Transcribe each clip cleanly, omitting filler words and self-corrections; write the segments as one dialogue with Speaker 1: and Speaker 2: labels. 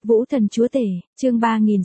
Speaker 1: Vũ Thần Chúa Tể, chương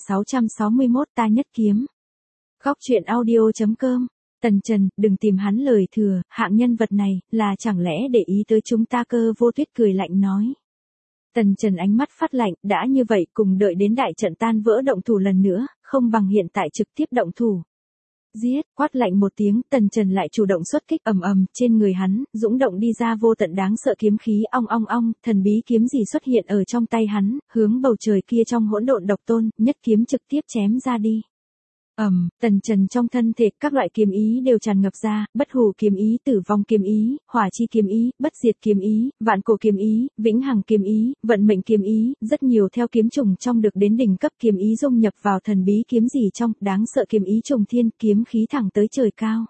Speaker 1: 3661 ta nhất kiếm. Góc truyện audio.com. Tần Trần, đừng tìm hắn lời thừa, hạng nhân vật này, là chẳng lẽ để ý tới chúng ta cơ. Vô Tuyết cười lạnh nói. Tần Trần ánh mắt phát lạnh, đã như vậy cùng đợi đến đại trận tan vỡ động thủ lần nữa, không bằng hiện tại trực tiếp động thủ. Giết, quát lạnh một tiếng, Tần Trần lại chủ động xuất kích ầm ầm, trên người hắn, dũng động đi ra vô tận đáng sợ kiếm khí ong ong ong, thần bí kiếm gì xuất hiện ở trong tay hắn, hướng bầu trời kia trong hỗn độn độc tôn, nhất kiếm trực tiếp chém ra đi. Tần Trần trong thân thể các loại kiếm ý đều tràn ngập ra, bất hủ kiếm ý, tử vong kiếm ý, hỏa chi kiếm ý, bất diệt kiếm ý, vạn cổ kiếm ý, vĩnh hằng kiếm ý, vận mệnh kiếm ý, rất nhiều theo kiếm trùng trong được đến đỉnh cấp kiếm ý dung nhập vào thần bí kiếm gì trong, đáng sợ kiếm ý trùng thiên, kiếm khí thẳng tới trời cao.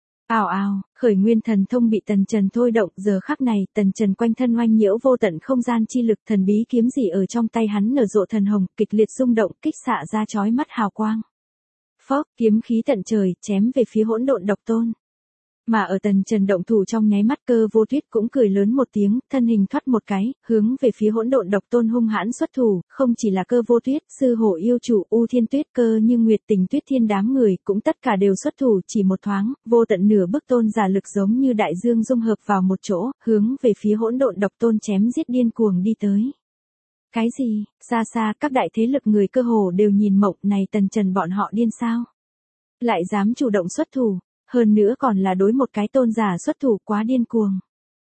Speaker 1: Ào ào, khởi nguyên thần thông bị Tần Trần thôi động, giờ khắc này, Tần Trần quanh thân oanh nhiễu vô tận không gian chi lực, thần bí kiếm gì ở trong tay hắn nở rộ thần hồng, kịch liệt rung động, kích xạ ra chói mắt hào quang. Phốc, kiếm khí tận trời, chém về phía hỗn độn độc tôn. Mà ở Tần Trần động thủ trong nháy mắt Cơ Vô Tuyết cũng cười lớn một tiếng, thân hình thoát một cái, hướng về phía hỗn độn độc tôn hung hãn xuất thủ, không chỉ là Cơ Vô Tuyết, sư hổ yêu chủ U Thiên Tuyết Cơ như Nguyệt Tình Tuyết Thiên đám người cũng tất cả đều xuất thủ, chỉ một thoáng, vô tận nửa bức tôn giả lực giống như đại dương dung hợp vào một chỗ, hướng về phía hỗn độn độc tôn chém giết điên cuồng đi tới. Cái gì, xa xa các đại thế lực người cơ hồ đều nhìn mộng, này Tần Trần bọn họ điên sao? Lại dám chủ động xuất thủ, hơn nữa còn là đối một cái tôn giả xuất thủ, quá điên cuồng.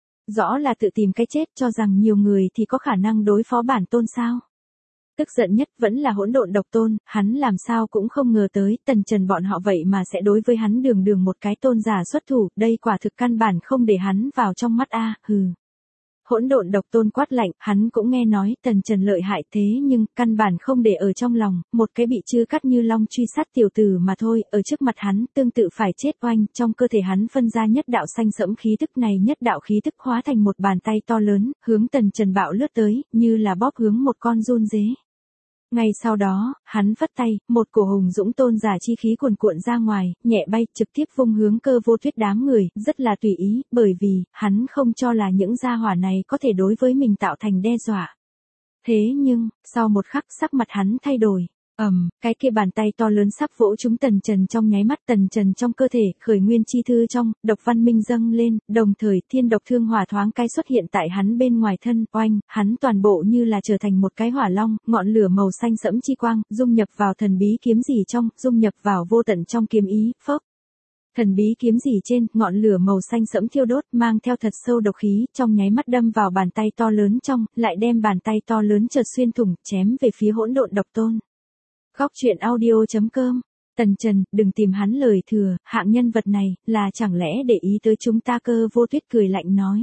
Speaker 1: Rõ là tự tìm cái chết, cho rằng nhiều người thì có khả năng đối phó bản tôn sao? Tức giận nhất vẫn là hỗn độn độc tôn, hắn làm sao cũng không ngờ tới Tần Trần bọn họ vậy mà sẽ đối với hắn đường đường một cái tôn giả xuất thủ, đây quả thực căn bản không để hắn vào trong mắt a, hừ. Hỗn độn độc tôn quát lạnh, hắn cũng nghe nói Tần Trần lợi hại thế nhưng căn bản không để ở trong lòng, một cái bị chư cắt như long truy sát tiểu tử mà thôi, ở trước mặt hắn tương tự phải chết oanh, trong cơ thể hắn phân ra nhất đạo xanh sẫm khí tức, này nhất đạo khí tức hóa thành một bàn tay to lớn, hướng Tần Trần bạo lướt tới, như là bóp hướng một con giun dế. Ngay sau đó, hắn phất tay, một cổ hùng dũng tôn giả chi khí cuồn cuộn ra ngoài, nhẹ bay, trực tiếp vung hướng Cơ Vô Tuyết đám người, rất là tùy ý, bởi vì, hắn không cho là những gia hỏa này có thể đối với mình tạo thành đe dọa. Thế nhưng, sau một khắc sắc mặt hắn thay đổi. Cái kia bàn tay to lớn sắp vỗ trúng Tần Trần trong nháy mắt, Tần Trần trong cơ thể, khởi nguyên chi thư trong, độc văn minh dâng lên, đồng thời thiên độc thương hỏa thoáng cái xuất hiện tại hắn bên ngoài thân, oanh, hắn toàn bộ như là trở thành một cái hỏa long, ngọn lửa màu xanh sẫm chi quang, dung nhập vào thần bí kiếm gì trong, dung nhập vào vô tận trong kiếm ý, phốc. Thần bí kiếm gì trên, ngọn lửa màu xanh sẫm thiêu đốt, mang theo thật sâu độc khí, trong nháy mắt đâm vào bàn tay to lớn trong, lại đem bàn tay to lớn chợt xuyên thủng, chém về phía hỗn độn độc tôn. Góc truyện audio.com. Tần Trần, đừng tìm hắn lời thừa, hạng nhân vật này, là chẳng lẽ để ý tới chúng ta. Cơ Vô Tuyết cười lạnh nói.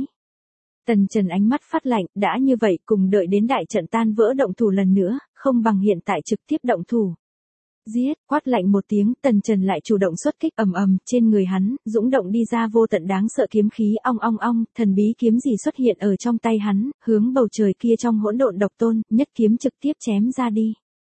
Speaker 1: Tần Trần ánh mắt phát lạnh, đã như vậy cùng đợi đến đại trận tan vỡ động thủ lần nữa, không bằng hiện tại trực tiếp động thủ. Giết, quát lạnh một tiếng, Tần Trần lại chủ động xuất kích ầm ầm, trên người hắn, dũng động đi ra vô tận đáng sợ kiếm khí ong ong ong, thần bí kiếm gì xuất hiện ở trong tay hắn, hướng bầu trời kia trong hỗn độn độc tôn, nhất kiếm trực tiếp chém ra đi.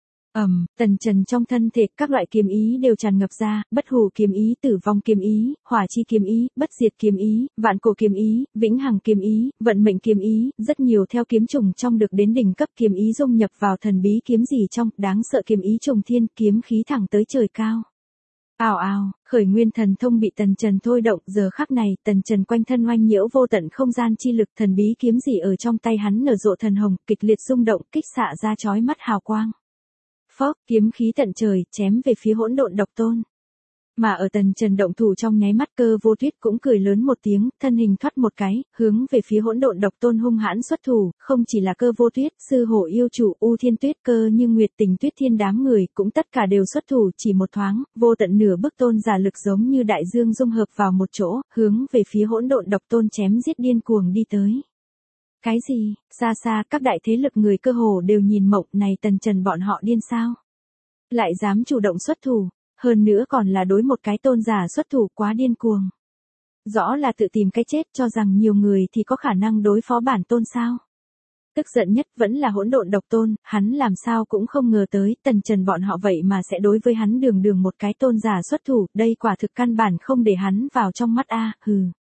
Speaker 1: Tần Trần trong thân thể các loại kiếm ý đều tràn ngập ra, bất hủ kiếm ý, tử vong kiếm ý, hỏa chi kiếm ý, bất diệt kiếm ý, vạn cổ kiếm ý, vĩnh hằng kiếm ý, vận mệnh kiếm ý, rất nhiều theo kiếm trùng trong được đến đỉnh cấp kiếm ý dung nhập vào thần bí kiếm gì trong, đáng sợ kiếm ý trùng thiên, kiếm khí thẳng tới trời cao. Ào ào, khởi nguyên thần thông bị Tần Trần thôi động, giờ khắc này, Tần Trần quanh thân oanh nhiễu vô tận không gian chi lực, thần bí kiếm gì ở trong tay hắn nở rộ thần hồng, kịch liệt rung động, kích xạ ra chói mắt hào quang. Phốc, kiếm khí tận trời, chém về phía hỗn độn độc tôn. Mà ở Tần Trần động thủ trong nháy mắt Cơ Vô Tuyết cũng cười lớn một tiếng, thân hình thoát một cái, hướng về phía hỗn độn độc tôn hung hãn xuất thủ, không chỉ là Cơ Vô Tuyết, sư hổ yêu chủ U Thiên Tuyết Cơ như Nguyệt Tình Tuyết Thiên đám người cũng tất cả đều xuất thủ, chỉ một thoáng, vô tận nửa bức tôn giả lực giống như đại dương dung hợp vào một chỗ, hướng về phía hỗn độn độc tôn chém giết điên cuồng đi tới. Cái gì, xa xa các đại thế lực người cơ hồ đều nhìn mộng, này Tần Trần bọn họ điên sao? Lại dám chủ động xuất thủ, hơn nữa còn là đối một cái tôn giả xuất thủ, quá điên cuồng. Rõ là tự tìm cái chết, cho rằng nhiều người thì có khả năng đối phó bản tôn sao? Tức giận nhất vẫn là hỗn độn độc tôn, hắn làm sao cũng không ngờ tới Tần Trần bọn họ vậy mà sẽ đối với hắn đường đường một cái tôn giả xuất thủ, đây quả thực căn bản không để hắn vào trong mắt a, hừ.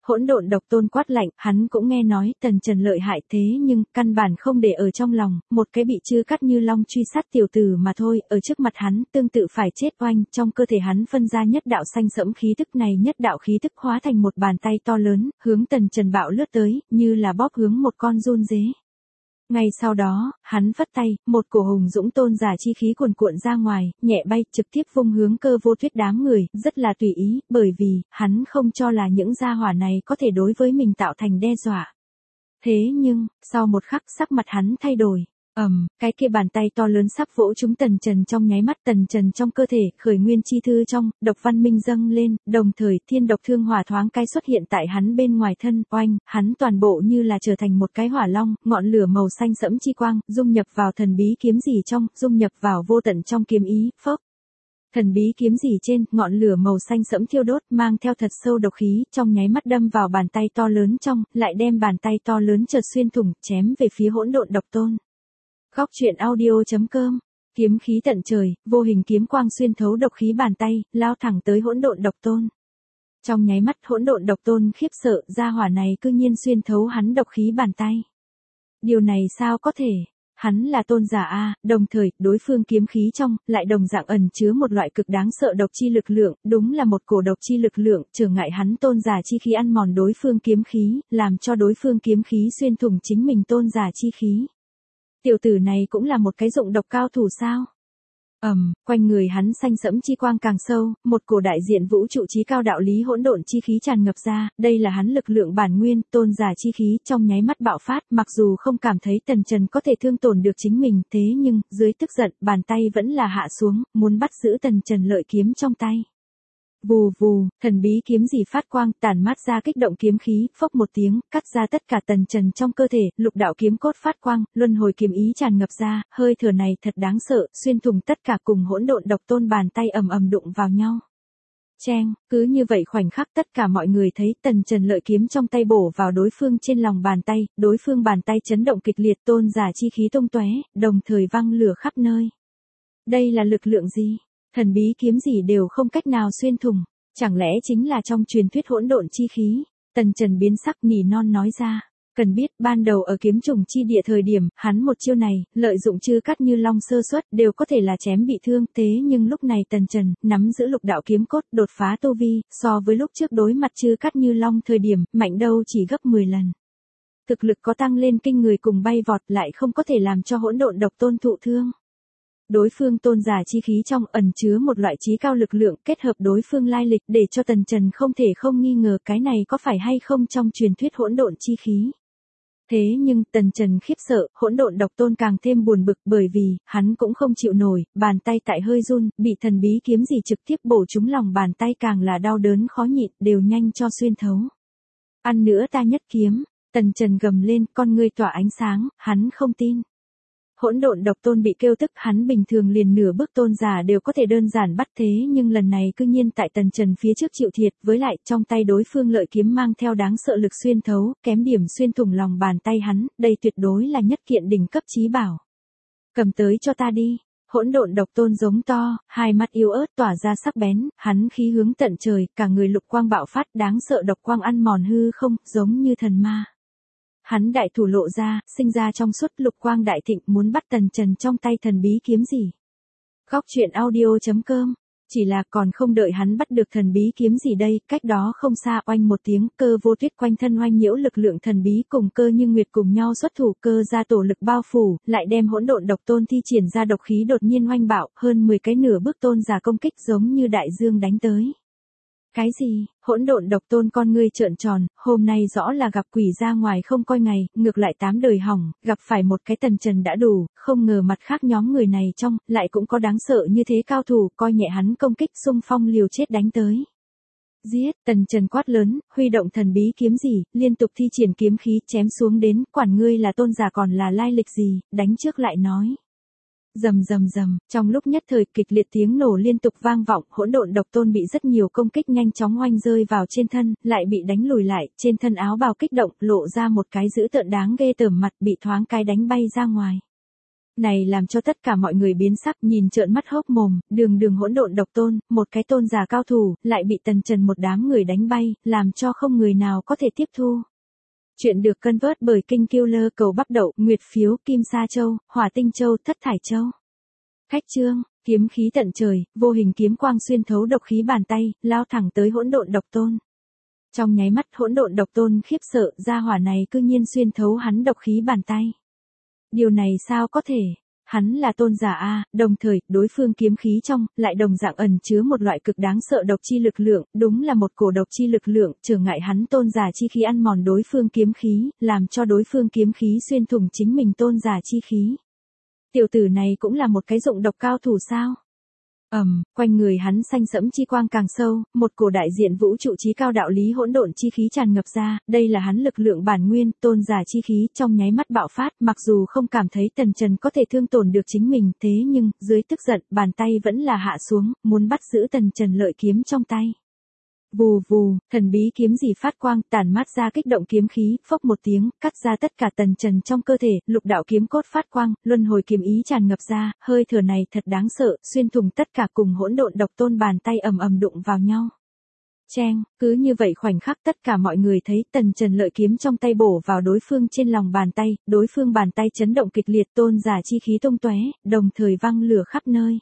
Speaker 1: Hỗn độn độc tôn quát lạnh, hắn cũng nghe nói Tần Trần lợi hại thế nhưng căn bản không để ở trong lòng, một cái bị chư cắt như long truy sát tiểu tử mà thôi, ở trước mặt hắn tương tự phải chết oanh, trong cơ thể hắn phân ra nhất đạo xanh sẫm khí tức này, nhất đạo khí tức hóa thành một bàn tay to lớn, hướng Tần Trần bạo lướt tới, như là bóp hướng một con giun dế. Ngay sau đó, hắn phất tay, một cổ hùng dũng tôn giả chi khí cuồn cuộn ra ngoài, nhẹ bay, trực tiếp vung hướng Cơ Vô Tuyết đám người, rất là tùy ý, bởi vì, hắn không cho là những gia hỏa này có thể đối với mình tạo thành đe dọa. Thế nhưng, sau một khắc sắc mặt hắn thay đổi. Cái kia bàn tay to lớn sắp vỗ trúng Tần Trần trong nháy mắt, Tần Trần trong cơ thể, khởi nguyên chi thư trong, độc văn minh dâng lên, đồng thời thiên độc thương hỏa thoáng cái xuất hiện tại hắn bên ngoài thân, oanh, hắn toàn bộ như là trở thành một cái hỏa long, ngọn lửa màu xanh sẫm chi quang, dung nhập vào thần bí kiếm gì trong, dung nhập vào vô tận trong kiếm ý, phốc. Thần bí kiếm gì trên, ngọn lửa màu xanh sẫm thiêu đốt, mang theo thật sâu độc khí, trong nháy mắt đâm vào bàn tay to lớn trong, lại đem bàn tay to lớn chợt xuyên thủng, chém về phía hỗn độn độc tôn. Góc truyện audio.com, kiếm khí tận trời, vô hình kiếm quang xuyên thấu độc khí bàn tay, lao thẳng tới hỗn độn độc tôn. Trong nháy mắt hỗn độn độc tôn khiếp sợ, gia hỏa này cư nhiên xuyên thấu hắn độc khí bàn tay. Điều này sao có thể? Hắn là tôn giả a, đồng thời, đối phương kiếm khí trong, lại đồng dạng ẩn chứa một loại cực đáng sợ độc chi lực lượng, đúng là một cổ độc chi lực lượng, trở ngại hắn tôn giả chi khí ăn mòn đối phương kiếm khí, làm cho đối phương kiếm khí xuyên thủng chính mình tôn giả chi khí. Tiểu tử này cũng là một cái dụng độc cao thủ sao? Quanh người hắn xanh sẫm chi quang càng sâu, một cổ đại diện vũ trụ chí cao đạo lý hỗn độn chi khí tràn ngập ra, đây là hắn lực lượng bản nguyên, tôn giả chi khí trong nháy mắt bạo phát, mặc dù không cảm thấy Tần Trần có thể thương tổn được chính mình, thế nhưng, dưới tức giận, bàn tay vẫn là hạ xuống, muốn bắt giữ Tần Trần lợi kiếm trong tay. Vù vù, thần bí kiếm gì phát quang, tản mát ra kích động kiếm khí, phốc một tiếng, cắt ra tất cả Tần Trần trong cơ thể, lục đạo kiếm cốt phát quang, luân hồi kiếm ý tràn ngập ra, hơi thở này thật đáng sợ, xuyên thủng tất cả cùng hỗn độn độc tôn bàn tay ầm ầm đụng vào nhau. Cheng, cứ như vậy khoảnh khắc tất cả mọi người thấy Tần Trần lợi kiếm trong tay bổ vào đối phương trên lòng bàn tay, đối phương bàn tay chấn động kịch liệt, tôn giả chi khí tung tóe, đồng thời văng lửa khắp nơi. Đây là lực lượng gì? Thần bí kiếm gì đều không cách nào xuyên thủng, chẳng lẽ chính là trong truyền thuyết hỗn độn chi khí? Tần Trần biến sắc nỉ non nói ra. Cần biết, ban đầu ở kiếm trùng chi địa thời điểm, hắn một chiêu này, lợi dụng chư cắt như long sơ suất, đều có thể là chém bị thương, thế nhưng lúc này Tần Trần, nắm giữ lục đạo kiếm cốt, đột phá tu vi, so với lúc trước đối mặt chư cắt như long thời điểm, mạnh đâu chỉ gấp 10 lần. Thực lực có tăng lên kinh người cùng bay vọt lại không có thể làm cho hỗn độn độc tôn thụ thương. Đối phương tôn giả chi khí trong ẩn chứa một loại chí cao lực lượng kết hợp đối phương lai lịch để cho Tần Trần không thể không nghi ngờ cái này có phải hay không trong truyền thuyết hỗn độn chi khí. Thế nhưng Tần Trần khiếp sợ, hỗn độn độc tôn càng thêm buồn bực bởi vì, hắn cũng không chịu nổi, bàn tay tại hơi run, bị thần bí kiếm gì trực tiếp bổ trúng lòng bàn tay càng là đau đớn khó nhịn, đều nhanh cho xuyên thấu. Ăn nữa ta nhất kiếm, Tần Trần gầm lên, con ngươi tỏa ánh sáng, hắn không tin. Hỗn độn độc tôn bị kêu tức, hắn bình thường liền nửa bước tôn giả đều có thể đơn giản bắt thế nhưng lần này cư nhiên tại Tần Trần phía trước chịu thiệt, với lại trong tay đối phương lợi kiếm mang theo đáng sợ lực xuyên thấu, kém điểm xuyên thủng lòng bàn tay hắn, đây tuyệt đối là nhất kiện đỉnh cấp chí bảo. Cầm tới cho ta đi. Hỗn độn độc tôn giống to, hai mắt yếu ớt tỏa ra sắc bén, hắn khí hướng tận trời, cả người lục quang bạo phát, đáng sợ độc quang ăn mòn hư không, giống như thần ma. Hắn đại thủ lộ ra, sinh ra trong suốt lục quang đại thịnh muốn bắt Tần Trần trong tay thần bí kiếm gì. Góc truyện audio.com, chỉ là còn không đợi hắn bắt được thần bí kiếm gì đây, cách đó không xa oanh một tiếng, Cơ Vô Tuyết quanh thân oanh nhiễu lực lượng thần bí cùng Cơ Như Nguyệt cùng nhau xuất thủ, cơ ra tổ lực bao phủ, lại đem hỗn độn độc tôn thi triển ra độc khí đột nhiên oanh bạo, hơn 10 cái nửa bước tôn giả công kích giống như đại dương đánh tới. Cái gì? Hỗn độn độc tôn con ngươi trợn tròn, hôm nay rõ là gặp quỷ ra ngoài không coi ngày, ngược lại 8 đời hỏng, gặp phải một cái Tần Trần đã đủ, không ngờ mặt khác nhóm người này trong, lại cũng có đáng sợ như thế cao thủ, coi nhẹ hắn công kích xung phong liều chết đánh tới. Giết, Tần Trần quát lớn, huy động thần bí kiếm gì, liên tục thi triển kiếm khí chém xuống đến, quản ngươi là tôn giả còn là lai lịch gì, đánh trước lại nói. Rầm rầm rầm, trong lúc nhất thời kịch liệt tiếng nổ liên tục vang vọng, hỗn độn độc tôn bị rất nhiều công kích nhanh chóng oanh rơi vào trên thân, lại bị đánh lùi lại, trên thân áo bào kích động, lộ ra một cái dữ tợn đáng ghê tởm mặt bị thoáng cái đánh bay ra ngoài. Này làm cho tất cả mọi người biến sắc nhìn trợn mắt hốc mồm, đường hỗn độn độc tôn, một cái tôn giả cao thủ, lại bị tần trần một đám người đánh bay, làm cho không người nào có thể tiếp thu. Chuyện được cân vớt bởi Kinh Killer cầu bắp đậu, nguyệt phiếu, kim sa châu, hỏa tinh châu, thất thải châu. Khách chương, kiếm khí tận trời, vô hình kiếm quang xuyên thấu độc khí bàn tay, lao thẳng tới hỗn độn độc tôn. Trong nháy mắt hỗn độn độc tôn khiếp sợ, gia hỏa này cư nhiên xuyên thấu hắn độc khí bàn tay. Điều này sao có thể? Hắn là tôn giả A, đồng thời, đối phương kiếm khí trong, lại đồng dạng ẩn chứa một loại cực đáng sợ độc chi lực lượng, đúng là một cổ độc chi lực lượng, trở ngại hắn tôn giả chi khí ăn mòn đối phương kiếm khí, làm cho đối phương kiếm khí xuyên thủng chính mình tôn giả chi khí. Tiểu tử này cũng là một cái dụng độc cao thủ sao? Quanh người hắn xanh sẫm chi quang càng sâu, một cổ đại diện vũ trụ chí cao đạo lý hỗn độn chi khí tràn ngập ra, đây là hắn lực lượng bản nguyên, tôn giả chi khí trong nháy mắt bạo phát, mặc dù không cảm thấy tần trần có thể thương tổn được chính mình, thế nhưng, dưới tức giận, bàn tay vẫn là hạ xuống, muốn bắt giữ tần trần lợi kiếm trong tay. Vù vù, thần bí kiếm gì phát quang, tản mát ra kích động kiếm khí, phốc một tiếng, cắt ra tất cả tần trần trong cơ thể, lục đạo kiếm cốt phát quang, luân hồi kiếm ý tràn ngập ra, hơi thở này thật đáng sợ, xuyên thủng tất cả cùng hỗn độn độc tôn bàn tay ầm đụng vào nhau. Cheng, cứ như vậy khoảnh khắc tất cả mọi người thấy tần trần lợi kiếm trong tay bổ vào đối phương trên lòng bàn tay, đối phương bàn tay chấn động kịch liệt, tôn giả chi khí tung tóe, đồng thời văng lửa khắp nơi.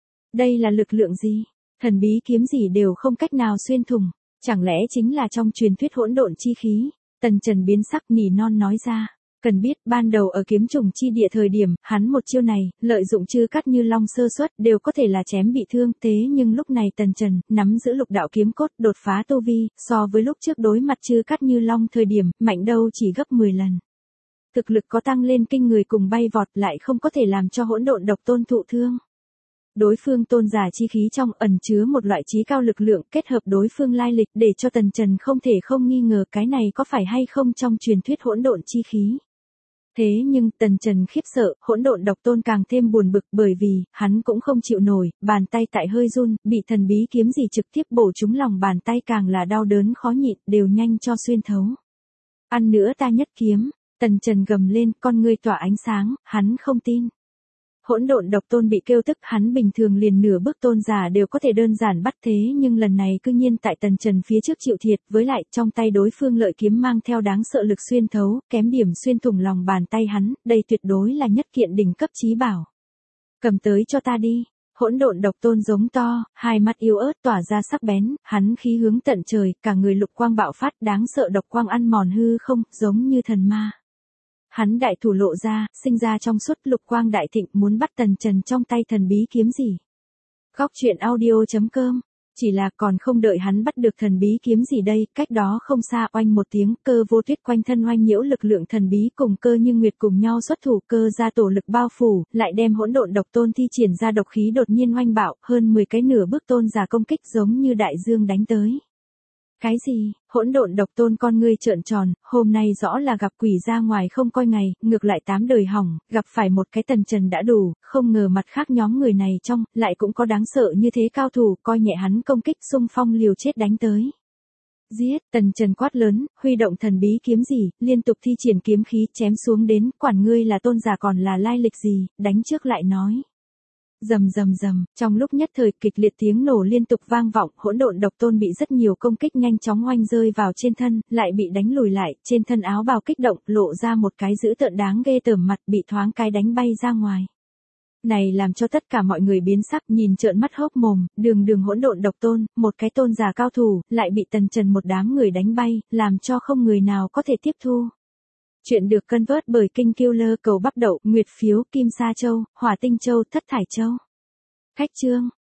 Speaker 1: Đây là lực lượng gì? Thần bí kiếm gì đều không cách nào xuyên thủng, chẳng lẽ chính là trong truyền thuyết hỗn độn chi khí? Tần Trần biến sắc nỉ non nói ra, cần biết ban đầu ở kiếm trùng chi địa thời điểm, hắn một chiêu này, lợi dụng chư cắt như long sơ suất đều có thể là chém bị thương, thế nhưng lúc này Tần Trần nắm giữ lục đạo kiếm cốt, đột phá tu vi, so với lúc trước đối mặt chư cắt như long thời điểm, mạnh đâu chỉ gấp 10 lần. Thực lực có tăng lên kinh người cùng bay vọt lại không có thể làm cho hỗn độn độc tôn thụ thương. Đối phương tôn giả chi khí trong ẩn chứa một loại chí cao lực lượng kết hợp đối phương lai lịch để cho Tần Trần không thể không nghi ngờ cái này có phải hay không trong truyền thuyết hỗn độn chi khí. Thế nhưng Tần Trần khiếp sợ, hỗn độn độc tôn càng thêm buồn bực bởi vì, hắn cũng không chịu nổi, bàn tay tại hơi run, bị thần bí kiếm gì trực tiếp bổ trúng lòng bàn tay càng là đau đớn khó nhịn, đều nhanh cho xuyên thấu. Ăn nữa ta nhất kiếm, Tần Trần gầm lên, con ngươi tỏa ánh sáng, hắn không tin. Hỗn độn độc tôn bị kêu tức, hắn bình thường liền nửa bước tôn giả đều có thể đơn giản bắt, thế nhưng lần này cư nhiên tại Tần Trần phía trước chịu thiệt, với lại trong tay đối phương lợi kiếm mang theo đáng sợ lực xuyên thấu, kém điểm xuyên thủng lòng bàn tay hắn, đây tuyệt đối là nhất kiện đỉnh cấp chí bảo. Cầm tới cho ta đi. Hỗn độn độc tôn giống to, hai mắt yếu ớt tỏa ra sắc bén, hắn khí hướng tận trời, cả người lục quang bạo phát, đáng sợ độc quang ăn mòn hư không, giống như thần ma. Hắn đại thủ lộ ra, sinh ra trong suốt lục quang đại thịnh muốn bắt Tần Trần trong tay thần bí kiếm gì. Góc truyện audio.com, chỉ là còn không đợi hắn bắt được thần bí kiếm gì đây, cách đó không xa oanh một tiếng, Cơ Vô Tuyết quanh thân oanh nhiễu lực lượng thần bí cùng Cơ Như Nguyệt cùng nhau xuất thủ, cơ ra tổ lực bao phủ, lại đem hỗn độn độc tôn thi triển ra độc khí đột nhiên oanh bạo, hơn 10 cái nửa bước tôn giả công kích giống như đại dương đánh tới. Cái gì? Hỗn độn độc tôn con ngươi trợn tròn, hôm nay rõ là gặp quỷ ra ngoài không coi ngày, ngược lại 8 đời hỏng, gặp phải một cái Tần Trần đã đủ, không ngờ mặt khác nhóm người này trong, lại cũng có đáng sợ như thế cao thủ, coi nhẹ hắn công kích xung phong liều chết đánh tới. Giết, Tần Trần quát lớn, huy động thần bí kiếm gì, liên tục thi triển kiếm khí chém xuống đến, quản ngươi là tôn giả còn là lai lịch gì, đánh trước lại nói. Rầm rầm rầm, trong lúc nhất thời kịch liệt tiếng nổ liên tục vang vọng, hỗn độn độc tôn bị rất nhiều công kích nhanh chóng oanh rơi vào trên thân, lại bị đánh lùi lại, trên thân áo bào kích động, lộ ra một cái dữ tợn đáng ghê tởm mặt, bị thoáng cái đánh bay ra ngoài. Này làm cho tất cả mọi người biến sắc nhìn trợn mắt hốc mồm, đường hỗn độn độc tôn, một cái tôn giả cao thủ, lại bị Tần Trần một đám người đánh bay, làm cho không người nào có thể tiếp thu. Chuyện được cân vớt bởi Kinh Killer cầu bắp đậu, nguyệt phiếu, kim sa châu, hỏa tinh châu, thất thải châu. Khách chương,